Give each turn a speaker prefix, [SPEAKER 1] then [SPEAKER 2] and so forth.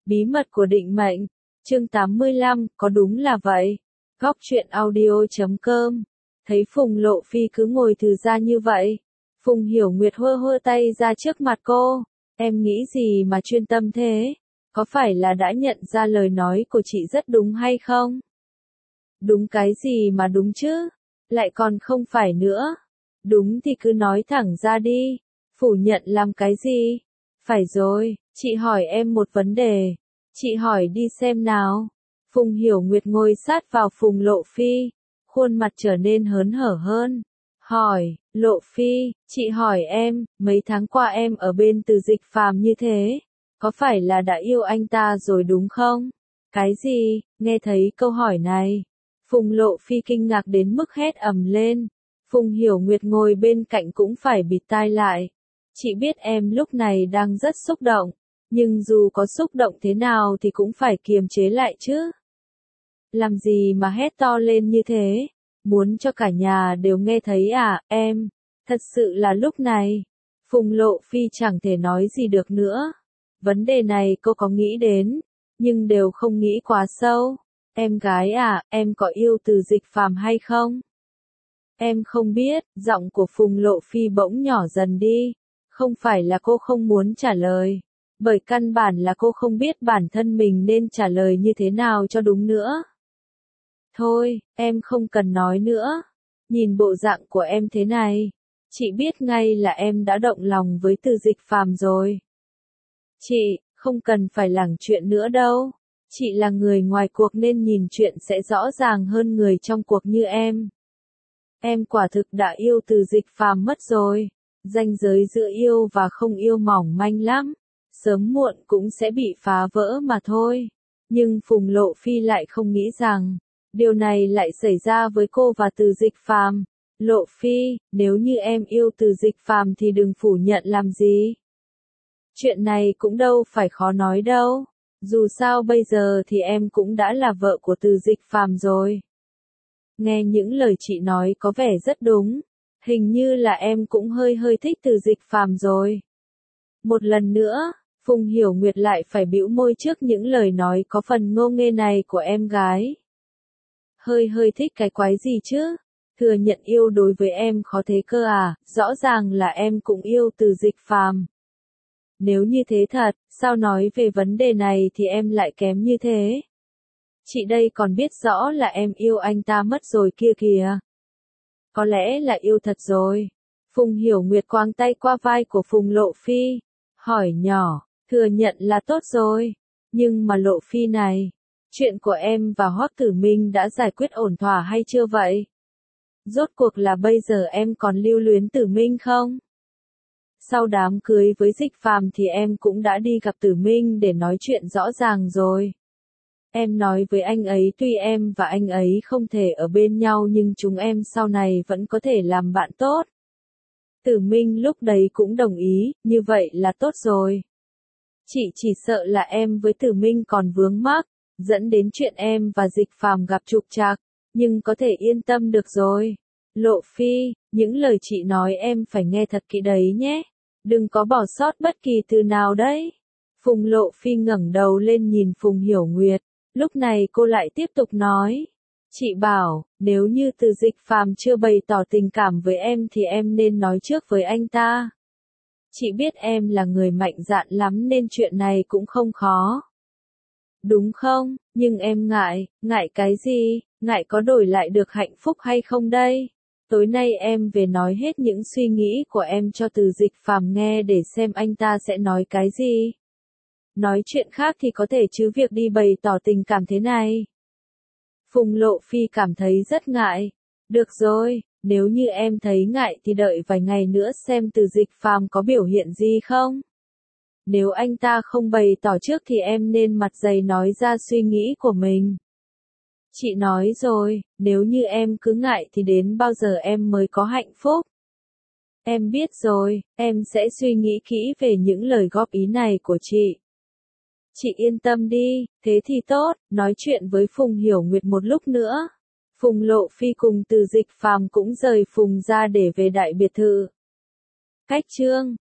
[SPEAKER 1] Bí mật của định mệnh. Chương 85, có đúng là vậy? Góc truyện audio.com. Thấy Phùng Lộ Phi cứ ngồi thừ ra như vậy. Phùng Hiểu Nguyệt hơ tay ra trước mặt cô. Em nghĩ gì mà chuyên tâm thế? Có phải là đã nhận ra lời nói của chị rất đúng hay không? Đúng cái gì mà đúng chứ? Lại còn không phải nữa. Đúng thì cứ nói thẳng ra đi. Phủ nhận làm cái gì? Phải rồi, chị hỏi em một vấn đề. Chị hỏi đi xem nào. Phùng Hiểu Nguyệt ngồi sát vào Phùng Lộ Phi. Khuôn mặt trở nên hớn hở hơn. Hỏi, Lộ Phi, chị hỏi em, mấy tháng qua em ở bên Từ Dịch Phàm như thế. Có phải là đã yêu anh ta rồi đúng không? Cái gì? Nghe thấy câu hỏi này. Phùng Lộ Phi kinh ngạc đến mức hét ầm lên. Phùng Hiểu Nguyệt ngồi bên cạnh cũng phải bịt tai lại. Chị biết em lúc này đang rất xúc động, nhưng dù có xúc động thế nào thì cũng phải kiềm chế lại chứ. Làm gì mà hét to lên như thế? Muốn cho cả nhà đều nghe thấy à, em? Thật sự là lúc này, Phùng Lộ Phi chẳng thể nói gì được nữa. Vấn đề này cô có nghĩ đến, nhưng đều không nghĩ quá sâu. Em gái à, em có yêu Từ Dịch Phàm hay không? Em không biết, giọng của Phùng Lộ Phi bỗng nhỏ dần đi. Không phải là cô không muốn trả lời, bởi căn bản là cô không biết bản thân mình nên trả lời như thế nào cho đúng nữa. Thôi, em không cần nói nữa. Nhìn bộ dạng của em thế này, chị biết ngay là em đã động lòng với Từ Dịch Phàm rồi. Chị, không cần phải lảng chuyện nữa đâu. Chị là người ngoài cuộc nên nhìn chuyện sẽ rõ ràng hơn người trong cuộc như em. Em quả thực đã yêu Từ Dịch Phàm mất rồi. Ranh giới giữa yêu và không yêu mỏng manh lắm. Sớm muộn cũng sẽ bị phá vỡ mà thôi. Nhưng Phùng Lộ Phi lại không nghĩ rằng điều này lại xảy ra với cô và Từ Dịch Phàm. Lộ Phi, nếu như em yêu Từ Dịch Phàm thì đừng phủ nhận làm gì. Chuyện này cũng đâu phải khó nói đâu. Dù sao bây giờ thì em cũng đã là vợ của Từ Dịch Phàm rồi. Nghe những lời chị nói có vẻ rất đúng. Hình như là em cũng hơi thích Từ Dịch Phàm rồi. Một lần nữa, Phùng Hiểu Nguyệt lại phải bĩu môi trước những lời nói có phần ngô nghê này của em gái. Hơi thích cái quái gì chứ? Thừa nhận yêu đối với em khó thế cơ à? Rõ ràng là em cũng yêu Từ Dịch Phàm. Nếu như thế thật, sao nói về vấn đề này thì em lại kém như thế? Chị đây còn biết rõ là em yêu anh ta mất rồi kia kìa. Có lẽ là yêu thật rồi. Phùng Hiểu Nguyệt quàng tay qua vai của Phùng Lộ Phi. Hỏi nhỏ, thừa nhận là tốt rồi. Nhưng mà Lộ Phi này, chuyện của em và Hoắc Tử Minh đã giải quyết ổn thỏa hay chưa vậy? Rốt cuộc là bây giờ em còn lưu luyến Tử Minh không? Sau đám cưới với Dịch Phàm thì em cũng đã đi gặp Tử Minh để nói chuyện rõ ràng rồi. Em nói với anh ấy tuy em và anh ấy không thể ở bên nhau nhưng chúng em sau này vẫn có thể làm bạn tốt. Tử Minh lúc đấy cũng đồng ý, như vậy là tốt rồi. Chị chỉ sợ là em với Tử Minh còn vướng mắc, dẫn đến chuyện em và Dịch Phàm gặp trục trặc, nhưng có thể yên tâm được rồi. Lộ Phi, những lời chị nói em phải nghe thật kỹ đấy nhé. Đừng có bỏ sót bất kỳ từ nào đấy. Phùng Lộ Phi ngẩng đầu lên nhìn Phùng Hiểu Nguyệt. Lúc này cô lại tiếp tục nói. Chị bảo, nếu như Từ Dịch Phàm chưa bày tỏ tình cảm với em thì em nên nói trước với anh ta. Chị biết em là người mạnh dạn lắm nên chuyện này cũng không khó. Đúng không? Nhưng em ngại cái gì? Ngại có đổi lại được hạnh phúc hay không đây? Tối nay em về nói hết những suy nghĩ của em cho Từ Dịch Phàm nghe để xem anh ta sẽ nói cái gì. Nói chuyện khác thì có thể chứ việc đi bày tỏ tình cảm thế này. Phùng Lộ Phi cảm thấy rất ngại. Được rồi, nếu như em thấy ngại thì đợi vài ngày nữa xem Từ Dịch Phàm có biểu hiện gì không. Nếu anh ta không bày tỏ trước thì em nên mặt dày nói ra suy nghĩ của mình. Chị nói rồi, nếu như em cứ ngại thì đến bao giờ em mới có hạnh phúc. Em biết rồi, em sẽ suy nghĩ kỹ về những lời góp ý này của chị. Chị yên tâm đi, thế thì tốt, nói chuyện với Phùng Hiểu Nguyệt một lúc nữa. Phùng Lộ Phi cùng Từ Dịch Phàm cũng rời Phùng ra để về đại biệt thự. Cách chương